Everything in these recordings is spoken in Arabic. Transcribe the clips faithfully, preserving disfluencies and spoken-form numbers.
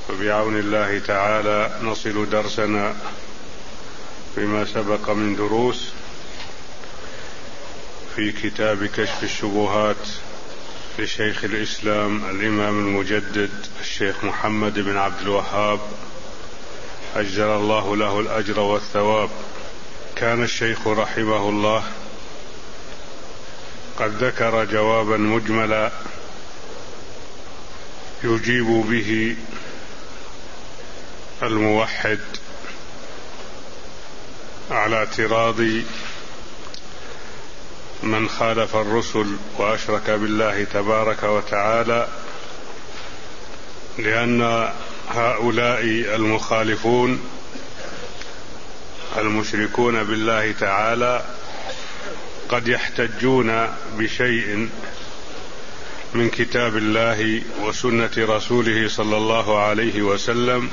وبعون الله تعالى نصل درسنا فيما سبق من دروس في كتاب كشف الشبهات لشيخ الإسلام الإمام المجدد الشيخ محمد بن عبد الوهاب أجزل الله له الأجر والثواب. كان الشيخ رحمه الله قد ذكر جوابا مجملا يجيب به الموحد على اعتراض من خالف الرسل وأشرك بالله تبارك وتعالى، لأن هؤلاء المخالفون المشركون بالله تعالى قد يحتجون بشيء من كتاب الله وسنة رسوله صلى الله عليه وسلم،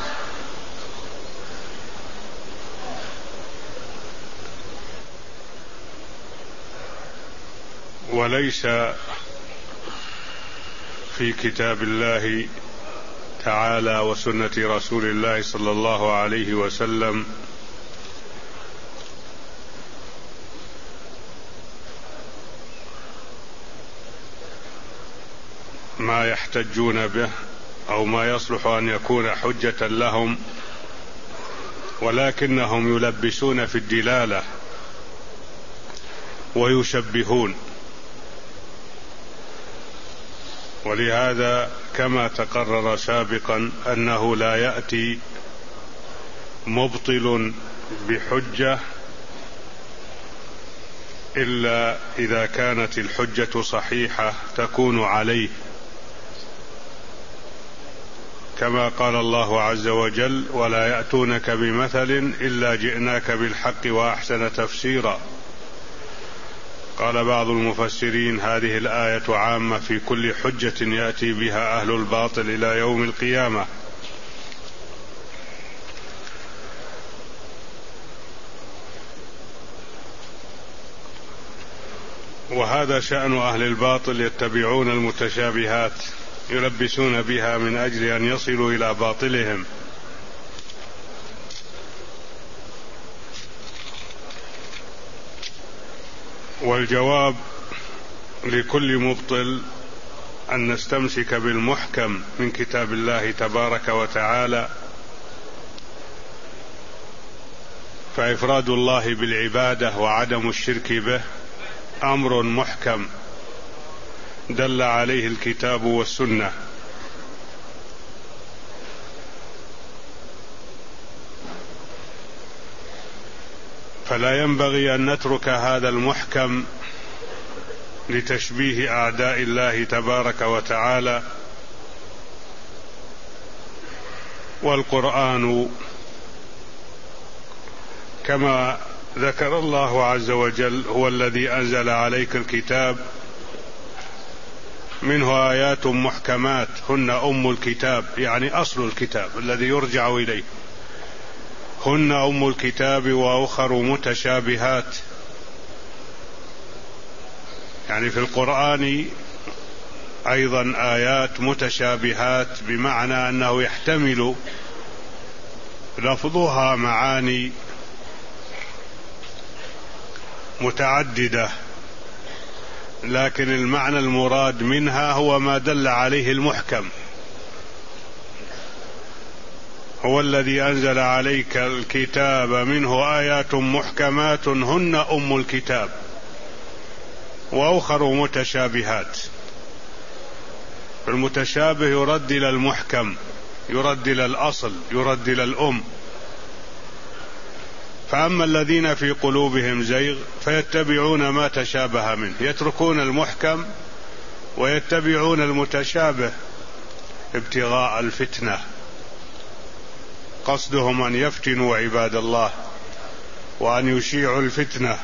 وليس في كتاب الله تعالى وسنة رسول الله صلى الله عليه وسلم ما يحتجون به أو ما يصلح أن يكون حجة لهم، ولكنهم يلبسون في الدلالة ويشبهون. ولهذا كما تقرر سابقا أنه لا يأتي مبطل بحجة إلا إذا كانت الحجة صحيحة تكون عليه، كما قال الله عز وجل: ولا يأتونك بمثل إلا جئناك بالحق وأحسن تفسيرا. قال بعض المفسرين: هذه الآية عامة في كل حجة يأتي بها أهل الباطل إلى يوم القيامة. وهذا شأن أهل الباطل، يتبعون المتشابهات يلبسون بها من أجل أن يصلوا إلى باطلهم. والجواب لكل مبطل أن نستمسك بالمحكم من كتاب الله تبارك وتعالى، فإفراد الله بالعبادة وعدم الشرك به أمر محكم دل عليه الكتاب والسنة. فلا ينبغي أن نترك هذا المحكم لتشبيه أعداء الله تبارك وتعالى. والقرآن كما ذكر الله عز وجل هو الذي أنزل عليك الكتاب منه آيات محكمات هن أم الكتاب، يعني أصل الكتاب الذي يرجع إليه، هن أم الكتاب وأخر متشابهات. يعني في القرآن أيضا آيات متشابهات، بمعنى أنه يحتمل لفظها معاني متعددة، لكن المعنى المراد منها هو ما دل عليه المحكم. هو الذي أنزل عليك الكتاب منه آيات محكمات هن أم الكتاب وأخر متشابهات. المتشابه يرد إلى المحكم، يرد إلى الأصل، يرد إلى الأم. فأما الذين في قلوبهم زيغ فيتبعون ما تشابه منه، يتركون المحكم ويتبعون المتشابه ابتغاء الفتنة، قصدهم أن يفتنوا عباد الله وأن يشيعوا الفتنة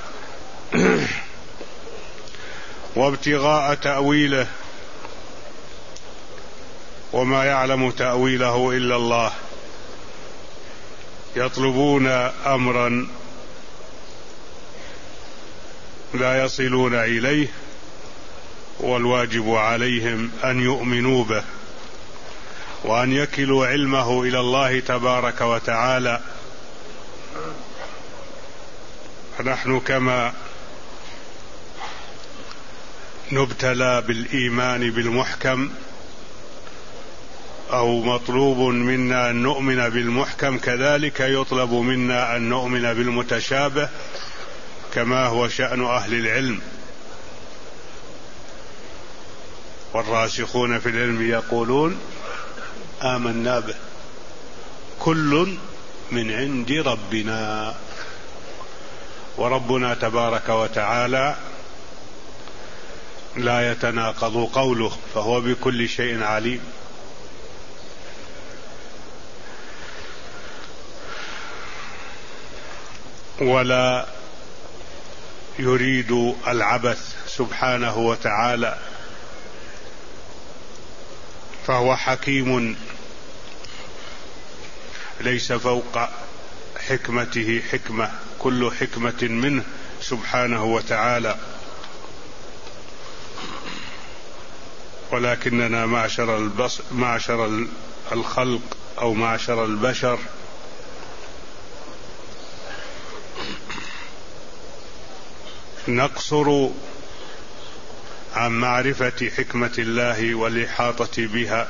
وابتغاء تأويله، وما يعلم تأويله إلا الله. يطلبون أمرا لا يصلون إليه، والواجب عليهم أن يؤمنوا به وأن يكلوا علمه إلى الله تبارك وتعالى. فنحن كما نبتلى بالإيمان بالمحكم أو مطلوب منا أن نؤمن بالمحكم، كذلك يطلب منا أن نؤمن بالمتشابه كما هو شأن أهل العلم. والراسخون في العلم يقولون آمنا به كل من عند ربنا. وربنا تبارك وتعالى لا يتناقض قوله، فهو بكل شيء عليم. ولا يريد العبث سبحانه وتعالى، فهو حكيم ليس فوق حكمته حكمة، كل حكمة منه سبحانه وتعالى. ولكننا معشر البصر معشر الخلق أو معشر البشر نقصر عن معرفة حكمة الله والإحاطة بها،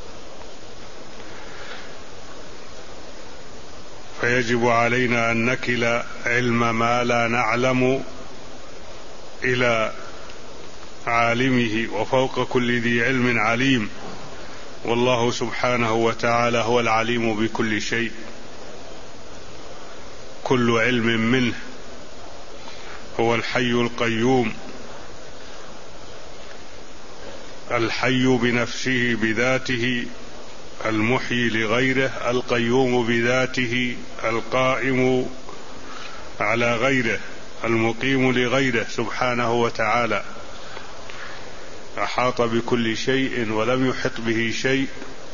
فيجب علينا أن نكل علم ما لا نعلم إلى عالمه، وفوق كل ذي علم عليم. والله سبحانه وتعالى هو العليم بكل شيء، كل علم منه. هو الحي القيوم، الحي بنفسه بذاته، المحيي لغيره، القيوم بذاته، القائم على غيره، المقيم لغيره سبحانه وتعالى. أحاط بكل شيء ولم يحط به شيء.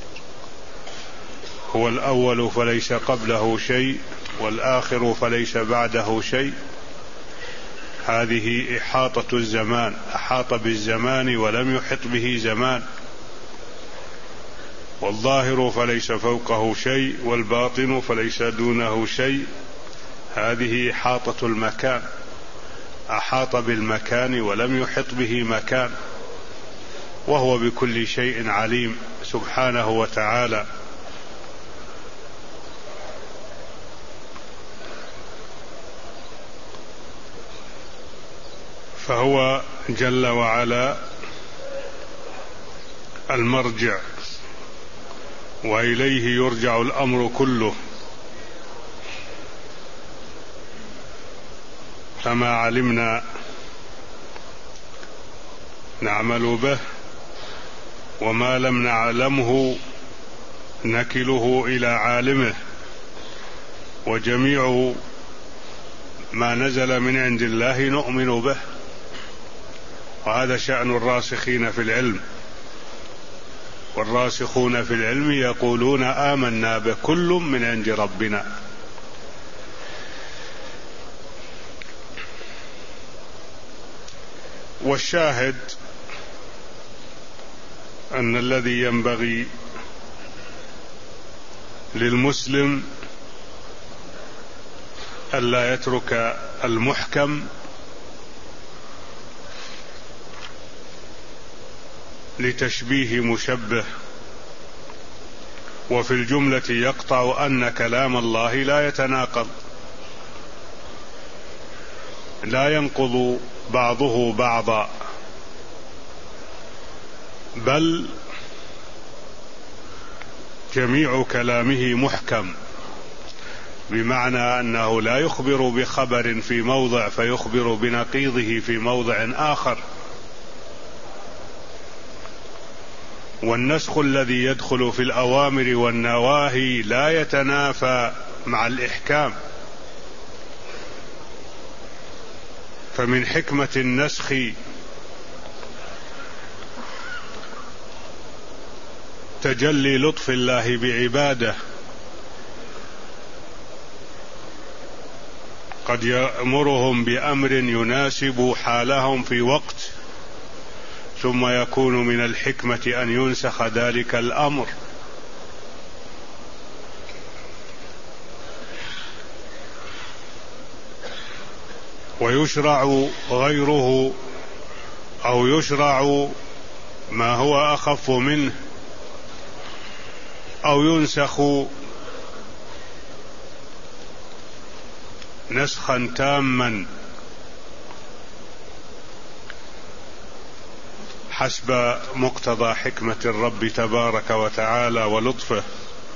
هو الأول فليس قبله شيء، والآخر فليس بعده شيء. هذه إحاطة الزمان، أحاط بالزمان ولم يحط به زمان. والظاهر فليس فوقه شيء، والباطن فليس دونه شيء. هذه إحاطة المكان، أحاط بالمكان ولم يحط به مكان، وهو بكل شيء عليم سبحانه وتعالى. فهو جل وعلا المرجع، وإليه يرجع الأمر كله. فما علمنا نعمل به، وما لم نعلمه نكله إلى عالمه. وجميع ما نزل من عند الله نؤمن به، وهذا شأن الراسخين في العلم. والراسخون في العلم يقولون آمنا بكل من عند ربنا. والشاهد أن الذي ينبغي للمسلم ألا يترك المحكم لتشبيه مشبه. وفي الجملة يقطع أن كلام الله لا يتناقض، لا ينقض بعضه بعضا، بل جميع كلامه محكم، بمعنى أنه لا يخبر بخبر في موضع فيخبر بنقيضه في موضع آخر. والنسخ الذي يدخل في الأوامر والنواهي لا يتنافى مع الإحكام. فمن حكمة النسخ تجلي لطف الله بعباده، قد يأمرهم بأمر يناسب حالهم في وقت، ثم يكون من الحكمة أن ينسخ ذلك الأمر ويشرع غيره أو يشرع ما هو أخف منه أو ينسخ نسخا تاما حسب مقتضى حكمة الرب تبارك وتعالى ولطفه.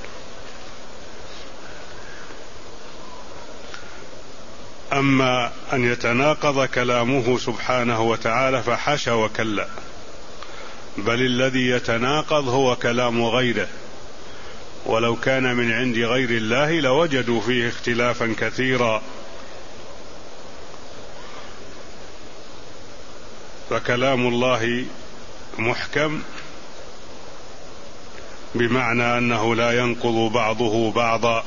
أما أن يتناقض كلامه سبحانه وتعالى فحاشا وكلا، بل الذي يتناقض هو كلام غيره، ولو كان من عند غير الله لوجدوا فيه اختلافا كثيرا. فكلام الله محكم بمعنى أنه لا ينقض بعضه بعضا،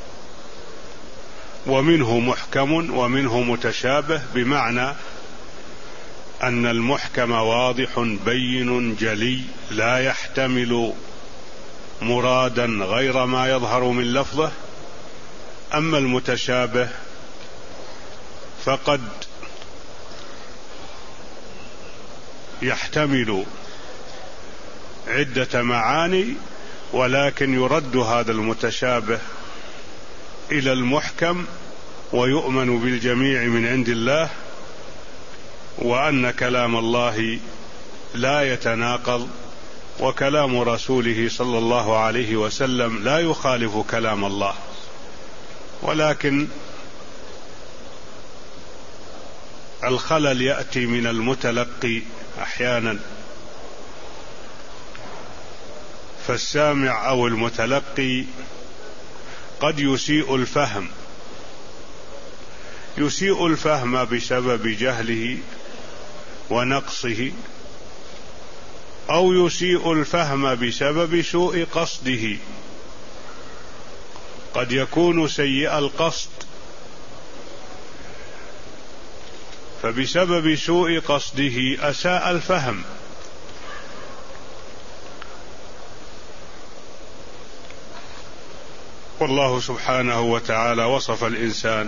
ومنه محكم ومنه متشابه، بمعنى أن المحكم واضح بين جلي لا يحتمل مرادا غير ما يظهر من لفظه. أما المتشابه فقد يحتمل عدة معاني، ولكن يرد هذا المتشابه إلى المحكم ويؤمن بالجميع من عند الله، وأن كلام الله لا يتناقض، وكلام رسوله صلى الله عليه وسلم لا يخالف كلام الله، ولكن الخلل يأتي من المتلقي أحيانا، فالسامع أو المتلقي قد يسيء الفهم يسيء الفهم بسبب جهله ونقصه، أو يسيء الفهم بسبب سوء قصده. قد يكون سيء القصد، فبسبب سوء قصده أساء الفهم. والله سبحانه وتعالى وصف الإنسان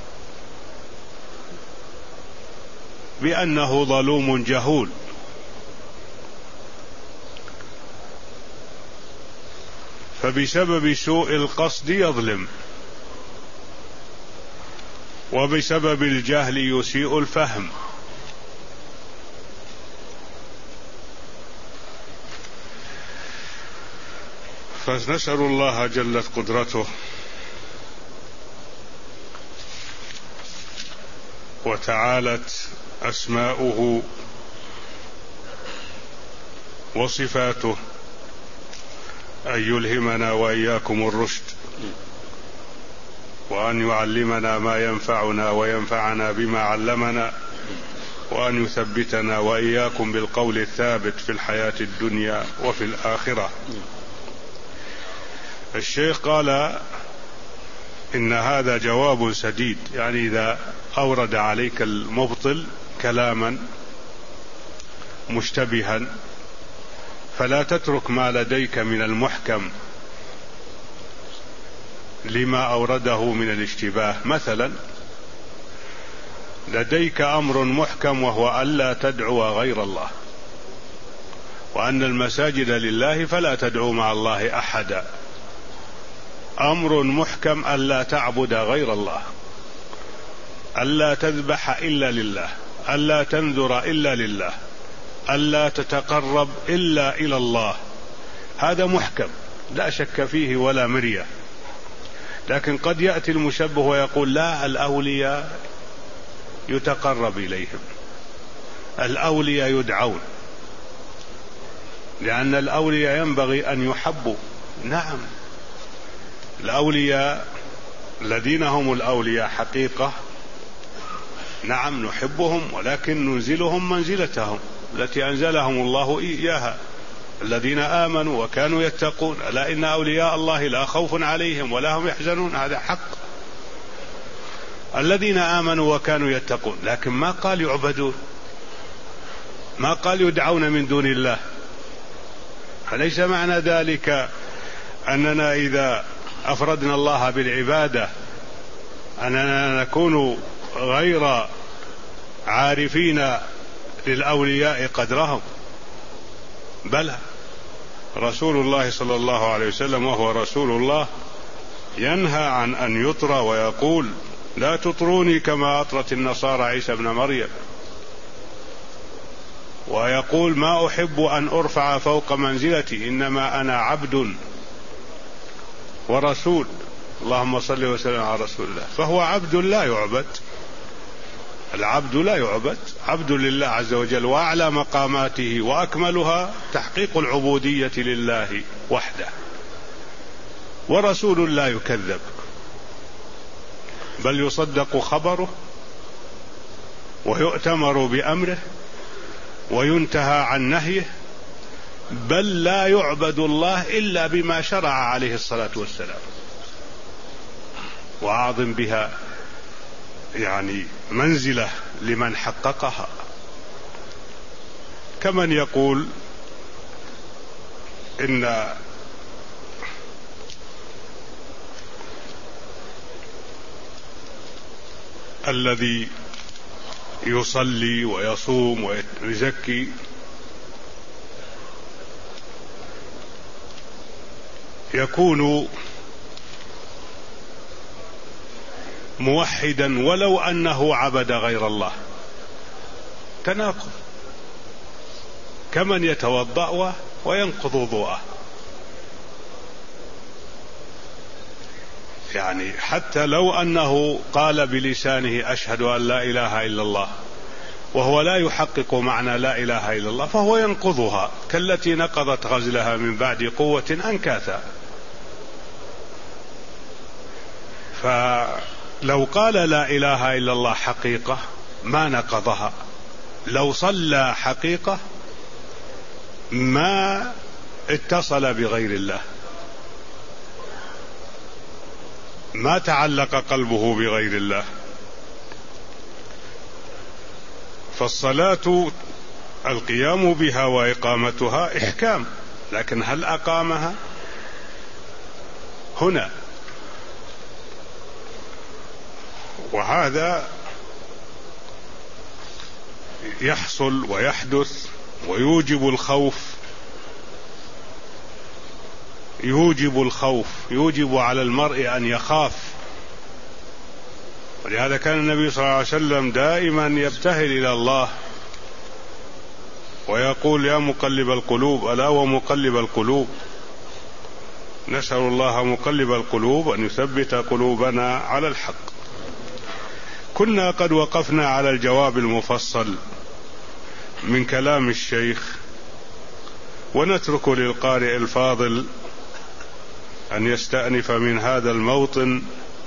بأنه ظلوم جهول، فبسبب سوء القصد يظلم، وبسبب الجهل يسيء الفهم. فنسأل الله جلت قدرته وتعالت أسماؤه وصفاته أن يلهمنا وإياكم الرشد، وأن يعلمنا ما ينفعنا وينفعنا بما علمنا، وأن يثبتنا وإياكم بالقول الثابت في الحياة الدنيا وفي الآخرة. الشيخ قال إن هذا جواب سديد، يعني إذا أورد عليك المبطل كلاما مشتبها فلا تترك ما لديك من المحكم لما أورده من الاشتباه. مثلا لديك أمر محكم وهو ألا تدعو غير الله، وأن المساجد لله فلا تدعو مع الله أحدا. أمر محكم ألا تعبد غير الله، ألا تذبح إلا لله، ألا تنذر إلا لله، ألا تتقرب إلا إلى الله. هذا محكم لا شك فيه ولا مرية. لكن قد يأتي المشبه ويقول لا، الأولياء يتقرب إليهم، الأولياء يدعون، لأن الأولياء ينبغي أن يحبوا. نعم، الأولياء الذين هم الأولياء حقيقة نعم نحبهم، ولكن ننزلهم منزلتهم التي أنزلهم الله إياها، الذين آمنوا وكانوا يتقون، ألا إن أولياء الله لا خوف عليهم ولا هم يحزنون. هذا حق، الذين آمنوا وكانوا يتقون، لكن ما قال يعبدون، ما قال يدعون من دون الله. فليس معنى ذلك أننا إذا أفردنا الله بالعبادة أننا نكون غير عارفين للأولياء قدرهم؟ بلى، رسول الله صلى الله عليه وسلم وهو رسول الله ينهى عن أن يطرى ويقول لا تطروني كما أطرت النصارى عيسى ابن مريم، ويقول ما أحب أن أرفع فوق منزلتي، إنما أنا عبد ورسول. اللهم صل وسلم على رسول الله. فهو عبد لا يعبد، العبد لا يعبد، عبد لله عز وجل، وأعلى مقاماته وأكملها تحقيق العبودية لله وحده، ورسول لا يكذب بل يصدق خبره ويؤتمر بأمره وينتهى عن نهيه، بل لا يعبد الله إلا بما شرع عليه الصلاة والسلام. وأعظم بها يعني منزلة لمن حققها، كمن يقول إن الذي يصلي ويصوم ويزكي يكون موحدا ولو أنه عبد غير الله. تناقض، كمن يتوضأ وينقض وضوءه، يعني حتى لو أنه قال بلسانه أشهد أن لا إله إلا الله وهو لا يحقق معنى لا إله إلا الله فهو ينقضها، كالتي نقضت غزلها من بعد قوة أنكاثا. فلو قال لا إله إلا الله حقيقة ما نقضها، لو صلى حقيقة ما اتصل بغير الله، ما تعلق قلبه بغير الله. فالصلاة القيام بها وإقامتها إحكام، لكن هل أقامها؟ هنا. وهذا يحصل ويحدث ويوجب الخوف، يوجب الخوف، يوجب على المرء أن يخاف. ولهذا كان النبي صلى الله عليه وسلم دائما يبتهل إلى الله ويقول يا مقلب القلوب ألا ومقلب القلوب، نسأل الله مقلب القلوب أن يثبت قلوبنا على الحق. كنا قد وقفنا على الجواب المفصل من كلام الشيخ، ونترك للقارئ الفاضل أن يستأنف من هذا الموطن.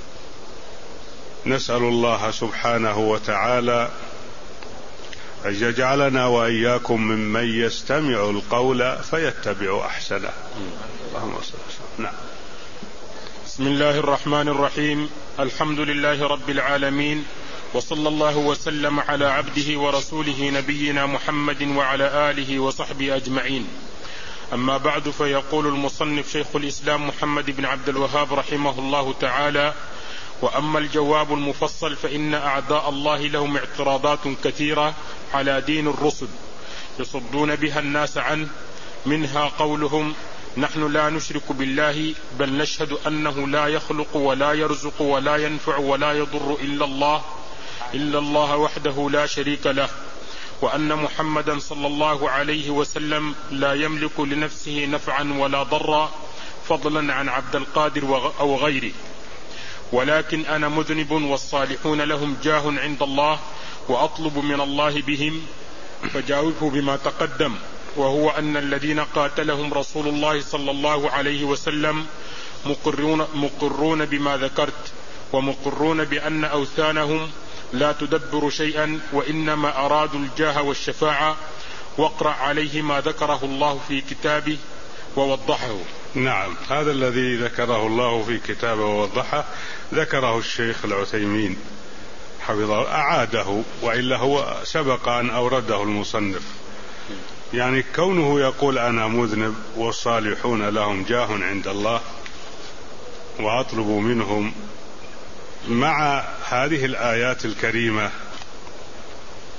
نسأل الله سبحانه وتعالى أن يجعلنا وإياكم ممن يستمع القول فيتبع أحسنه. اللهم صل وسلم. نعم. بسم الله الرحمن الرحيم. الحمد لله رب العالمين، وصلى الله وسلم على عبده ورسوله نبينا محمد وعلى آله وصحبه أجمعين. أما بعد، فيقول المصنف شيخ الإسلام محمد بن عبد الوهاب رحمه الله تعالى: وأما الجواب المفصل فإن أعداء الله لهم اعتراضات كثيرة على دين الرسل يصدون بها الناس عنه، منها قولهم نحن لا نشرك بالله بل نشهد أنه لا يخلق ولا يرزق ولا ينفع ولا يضر إلا الله إلا الله وحده لا شريك له، وأن محمدا صلى الله عليه وسلم لا يملك لنفسه نفعا ولا ضرا فضلا عن عبد القادر أو غيره، ولكن أنا مذنب والصالحون لهم جاه عند الله وأطلب من الله بهم. فجاوبه بما تقدم، وهو أن الذين قاتلهم رسول الله صلى الله عليه وسلم مقرون, مقرون بما ذكرت، ومقرون بأن أوثانهم لا تدبر شيئا وإنما أرادوا الجاه والشفاعة، واقرأ عليه ما ذكره الله في كتابه ووضحه. نعم، هذا الذي ذكره الله في كتابه ووضحه ذكره الشيخ العثيمين حفظه، أعاده، وإلا هو سبق أن أورده المصنف. يعني كونه يقول أنا مذنب والصالحون لهم جاه عند الله وأطلب منهم، مع هذه الآيات الكريمة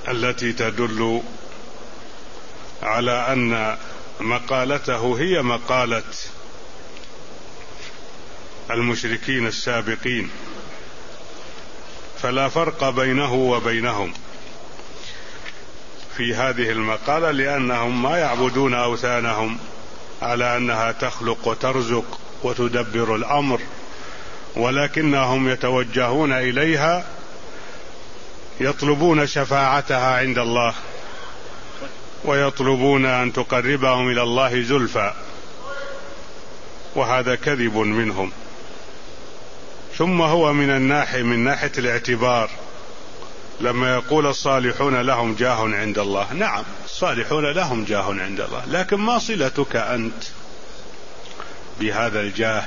التي تدل على أن مقالته هي مقالة المشركين السابقين، فلا فرق بينه وبينهم في هذه المقالة، لأنهم ما يعبدون أوثانهم على أنها تخلق وترزق وتدبر الأمر، ولكنهم يتوجهون إليها يطلبون شفاعتها عند الله، ويطلبون أن تقربهم إلى الله زلفى، وهذا كذب منهم. ثم هو من الناحية من ناحية الاعتبار، لما يقول الصالحون لهم جاه عند الله، نعم الصالحون لهم جاه عند الله، لكن ما صلتك أنت بهذا الجاه؟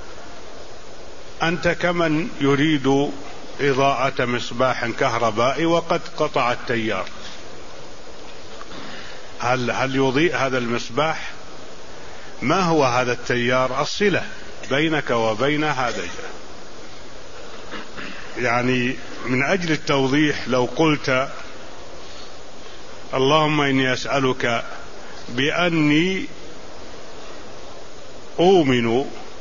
أنت كمن يريد إضاءة مصباح كهربائي وقد قطع التيار، هل هل يضيء هذا المصباح؟ ما هو هذا التيار؟ الصلة بينك وبين هذا الجاه. يعني من أجل التوضيح لو قلت اللهم إني أسألك بأني أؤمن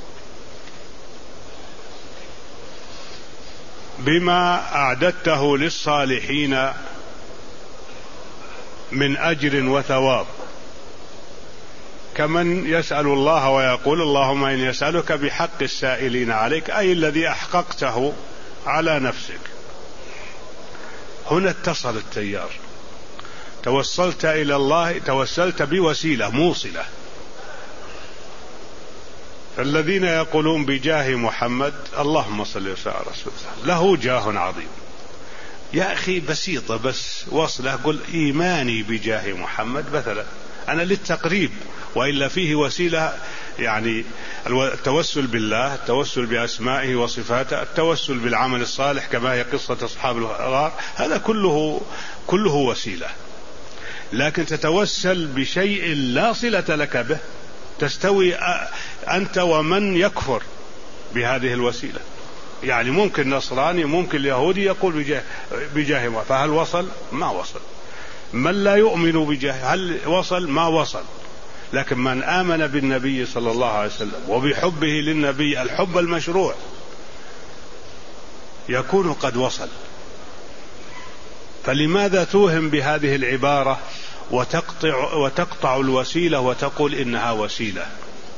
بما أعددته للصالحين من أجر وثواب، كمن يسأل الله ويقول اللهم إني أسألك بحق السائلين عليك، أي الذي أحققته على نفسك. هنا اتصل التيار، توسلت إلى الله، توسلت بوسيلة موصلة. فالذين يقولون بجاه محمد، اللهم صل وسلم على رسول الله، له جاه عظيم. يا أخي بسيطة، بس وصله، قل إيماني بجاه محمد مثلا، أنا للتقريب، وإلا فيه وسيلة، يعني التوسل بالله، التوسل بأسمائه وصفاته، التوسل بالعمل الصالح كما هي قصة أصحاب الغار، هذا كله كله وسيلة. لكن تتوسل بشيء لا صلة لك به، تستوي أنت ومن يكفر بهذه الوسيلة. يعني ممكن نصراني، ممكن يهودي يقول بجاه, بجاه ما، فهل وصل؟ ما وصل. من لا يؤمن بجاه هل وصل؟ ما وصل. لكن من آمن بالنبي صلى الله عليه وسلم وبحبه للنبي الحب المشروع يكون قد وصل. فلماذا توهم بهذه العبارة وتقطع, وتقطع الوسيلة وتقول إنها وسيلة؟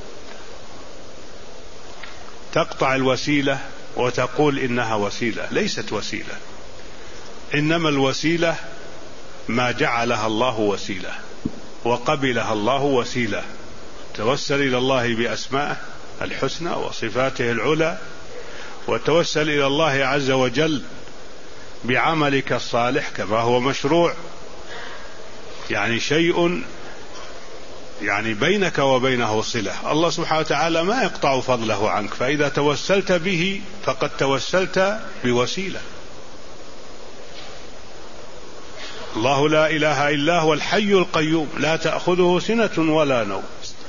تقطع الوسيلة وتقول إنها وسيلة، ليست وسيلة. إنما الوسيلة ما جعلها الله وسيلة وقبلها الله وسيلة. توسل إلى الله بأسمائه الحسنى وصفاته العلى، وتوسل إلى الله عز وجل بعملك الصالح كما هو مشروع، يعني شيء يعني بينك وبينه صلة. الله سبحانه وتعالى ما يقطع فضله عنك، فإذا توسلت به فقد توسلت بوسيلة. الله لا إله إلا هو الحي القيوم لا تأخذه سنة ولا نوم،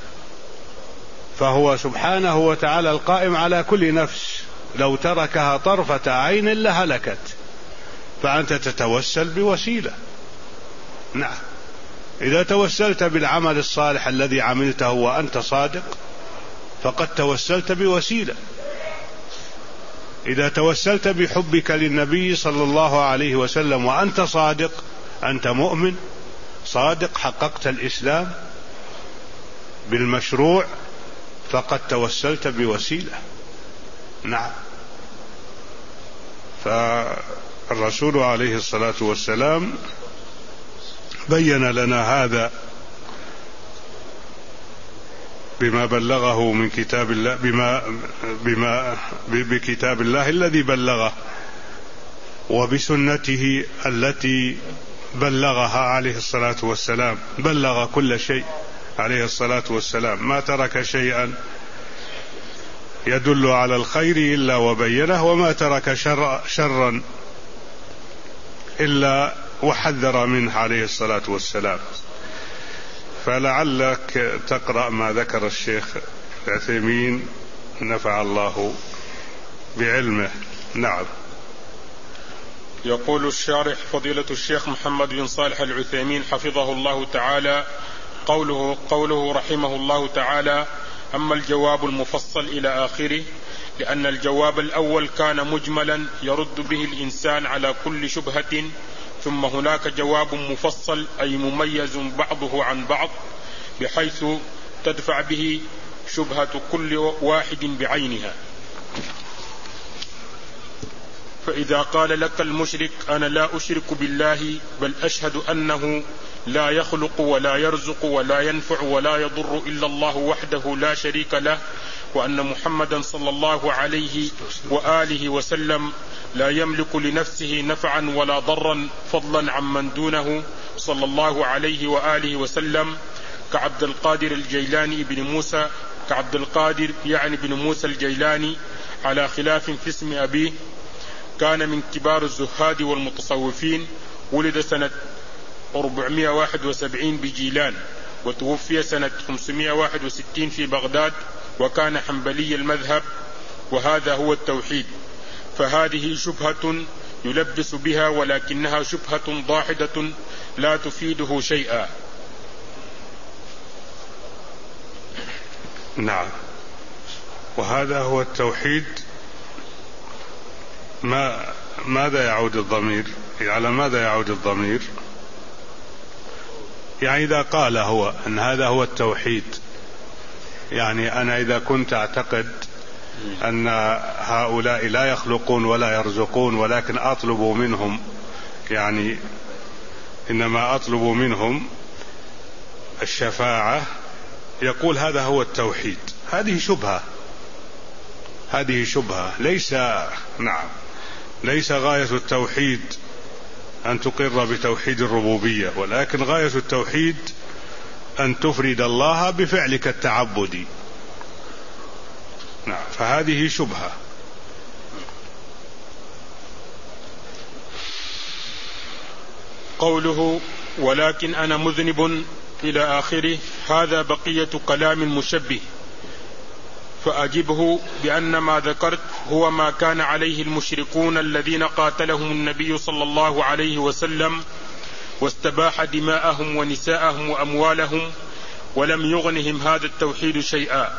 فهو سبحانه وتعالى القائم على كل نفس، لو تركها طرفة عين لهلكت، فأنت تتوسل بوسيلة. نعم، إذا توسلت بالعمل الصالح الذي عملته وأنت صادق فقد توسلت بوسيلة. إذا توسلت بحبك للنبي صلى الله عليه وسلم وأنت صادق، أنت مؤمن صادق، حققت الإسلام بالمشروع، فقد توسلت بوسيلة. نعم. فالرسول عليه الصلاة والسلام بين لنا هذا بما بلغه من كتاب الله، بما بما بكتاب الله الذي بلغه، وبسنته التي بلغها عليه الصلاة والسلام. بلغ كل شيء عليه الصلاة والسلام، ما ترك شيئا يدل على الخير إلا وبينه، وما ترك شر شرا إلا وحذر منه عليه الصلاة والسلام. فلعلك تقرأ ما ذكر الشيخ العثيمين نفع الله بعلمه. نعم. يقول الشارح فضيلة الشيخ محمد بن صالح العثيمين حفظه الله تعالى: قوله, قوله رحمه الله تعالى: أما الجواب المفصل إلى آخره، لأن الجواب الأول كان مجملا يرد به الإنسان على كل شبهة، ثم هناك جواب مفصل أي مميز بعضه عن بعض بحيث تدفع به شبهة كل واحد بعينها. فإذا قال لك المشرك: أنا لا أشرك بالله بل أشهد أنه لا يخلق ولا يرزق ولا ينفع ولا يضر إلا الله وحده لا شريك له، وأن محمدا صلى الله عليه وآله وسلم لا يملك لنفسه نفعا ولا ضرا فضلا عمن دونه صلى الله عليه وآله وسلم، كعبد القادر الجيلاني بن موسى كعبد القادر يعني بن موسى الجيلاني، على خلاف في اسم أبيه. كان من كبار الزهاد والمتصوفين، ولد سنة أربعمائة وواحد وسبعين بجيلان، وتوفي سنة خمسمائة وواحد وستين في بغداد، وكان حنبلي المذهب، وهذا هو التوحيد. فهذه شبهة يلبس بها، ولكنها شبهة ضاحدة لا تفيده شيئا. نعم، وهذا هو التوحيد. ما ماذا يعود الضمير؟ على ماذا يعود الضمير؟ يعني إذا قال هو أن هذا هو التوحيد، يعني أنا إذا كنت أعتقد أن هؤلاء لا يخلقون ولا يرزقون، ولكن أطلب منهم، يعني إنما أطلب منهم الشفاعة، يقول هذا هو التوحيد. هذه شبهة، هذه شبهة ليس نعم ليس غاية التوحيد أن تقر بتوحيد الربوبية، ولكن غاية التوحيد أن تفرد الله بفعلك التعبدي. نعم، فهذه شبهة. قوله: ولكن أنا مذنب إلى آخره، هذا بقية كلام مشبه، فأجبه بأن ما ذكرت هو ما كان عليه المشركون الذين قاتلهم النبي صلى الله عليه وسلم، واستباح دماءهم ونساءهم وأموالهم، ولم يغنهم هذا التوحيد شيئا.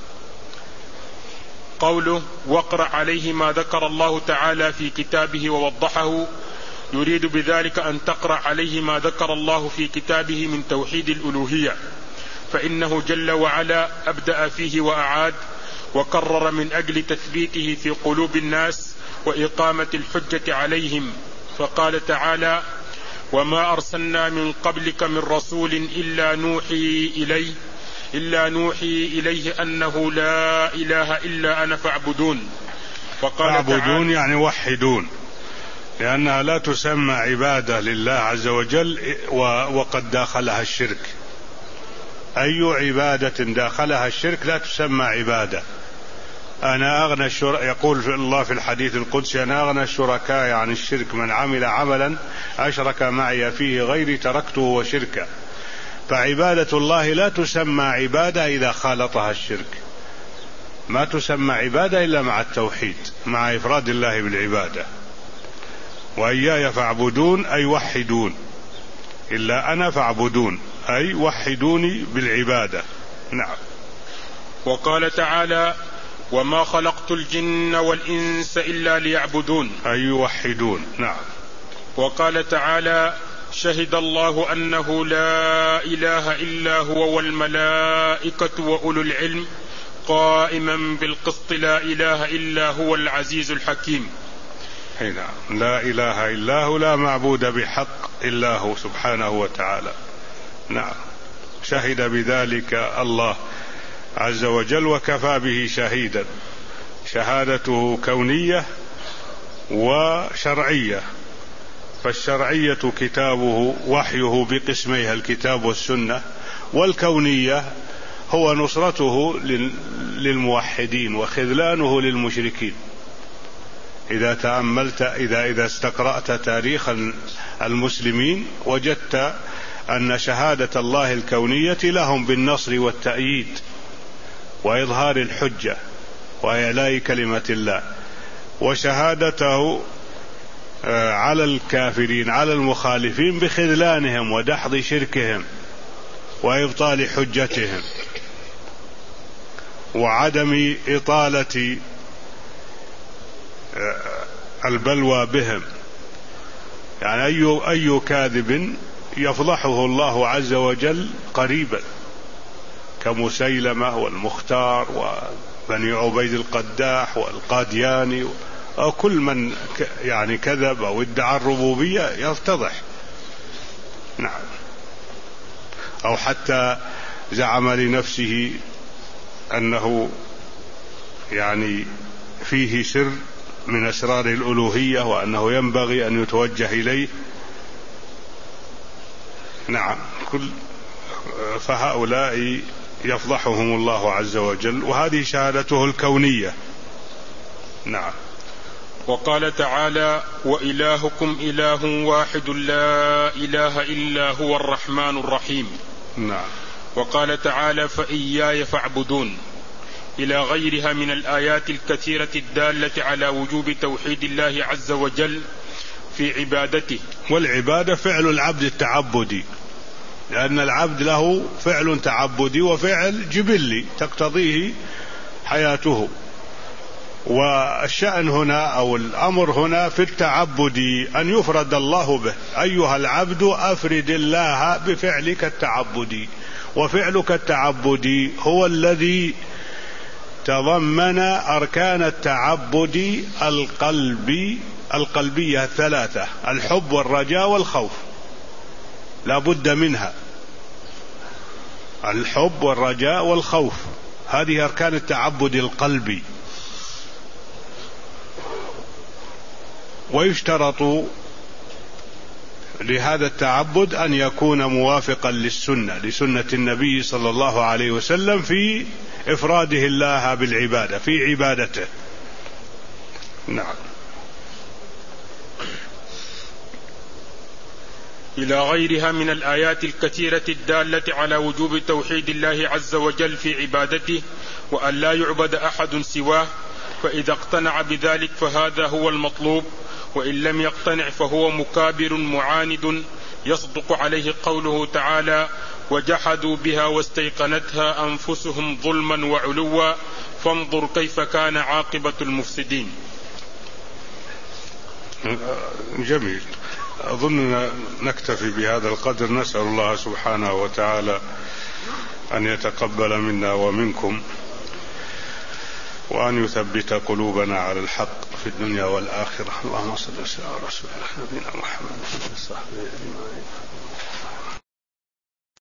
قوله: واقرأ عليه ما ذكر الله تعالى في كتابه ووضحه، يريد بذلك أن تقرأ عليه ما ذكر الله في كتابه من توحيد الألوهية، فإنه جل وعلا أبدأ فيه وأعاد وكرر من أجل تثبيته في قلوب الناس وإقامة الحجة عليهم، فقال تعالى: وما أرسلنا من قبلك من رسول إلا نوحي إليه إلا نوحي إليه أنه لا إله إلا أنا فاعبدون. فقال فاعبدون يعني وحدون، لأنها لا تسمى عبادة لله عز وجل وقد داخلها الشرك. أي عبادة داخلها الشرك لا تسمى عبادة. أنا أغنى الشركاء، يقول الله في الحديث القدسي: أنا أغنى الشركاء عن الشرك، من عمل عملا أشرك معي فيه غيري تركته وشركه. فعبادة الله لا تسمى عبادة إذا خالطها الشرك، ما تسمى عبادة إلا مع التوحيد، مع إفراد الله بالعبادة. وإياي فاعبدون أي وحدون، إلا أنا فاعبدون أي وحدوني بالعبادة. نعم. وقال تعالى: وما خلقت الجن والإنس إلا ليعبدون أي يوحدون. نعم. وقال تعالى: شهد الله أنه لا إله إلا هو والملائكة وأولو العلم قائما بالقسط لا إله إلا هو العزيز الحكيم. نعم، لا إله إلا هو، لا معبود بحق إلا هو سبحانه وتعالى. نعم، شهد بذلك الله عز وجل وكفى به شهيدا. شهادته كونية وشرعية، فالشرعية كتابه وحيه بقسميها الكتاب والسنة، والكونية هو نصرته للموحدين وخذلانه للمشركين. إذا تأملت إذا إذا استقرأت تاريخ المسلمين وجدت أن شهادة الله الكونية لهم بالنصر والتأييد وإظهار الحجة وإعلاء كلمة الله، وشهادته على الكافرين على المخالفين بخذلانهم ودحض شركهم وإبطال حجتهم وعدم إطالة البلوى بهم. يعني أي, أي كاذب يفضحه الله عز وجل قريبا كمسيلمة والمختار وبني عبيد القداح والقادياني أو كل من يعني كذب أو ادعى الربوبية يفتضح. نعم. أو حتى زعم لنفسه أنه يعني فيه سر من أسرار الألوهية وأنه ينبغي أن يتوجه إليه. نعم. كل فهؤلاء يفضحهم الله عز وجل، وهذه شهادته الكونية. نعم. وقال تعالى: وإلهكم إله واحد لا إله إلا هو الرحمن الرحيم. نعم. وقال تعالى: فإياي فاعبدون، إلى غيرها من الآيات الكثيرة الدالة على وجوب توحيد الله عز وجل في عبادته. والعبادة فعل العبد التعبدي، لأن العبد له فعل تعبدي وفعل جبلي تقتضيه حياته، والشأن هنا أو الأمر هنا في التعبد أن يفرد الله به. أيها العبد أفرد الله بفعلك التعبدي، وفعلك التعبدي هو الذي تضمن أركان التعبد القلبي القلبية الثلاثة: الحب والرجاء والخوف، لا بد منها. الحب والرجاء والخوف هذه أركان التعبد القلبي. ويشترط لهذا التعبد أن يكون موافقا للسنة لسنة النبي صلى الله عليه وسلم في إفراده الله بالعبادة في عبادته. نعم. إلى غيرها من الآيات الكثيرة الدالة على وجوب توحيد الله عز وجل في عبادته وأن لا يعبد أحد سواه، فإذا اقتنع بذلك فهذا هو المطلوب، وإن لم يقتنع فهو مكابر معاند يصدق عليه قوله تعالى: وجحدوا بها واستيقنتها أنفسهم ظلما وعلوا فانظر كيف كان عاقبة المفسدين. جميل. أظن نكتفي بهذا القدر. نسأل الله سبحانه وتعالى أن يتقبل منا ومنكم، وأن يثبت قلوبنا على الحق في الدنيا والآخرة. اللهم صل وسلم على رسول الله نبينا محمد وعلى آله وصحبه أجمعين.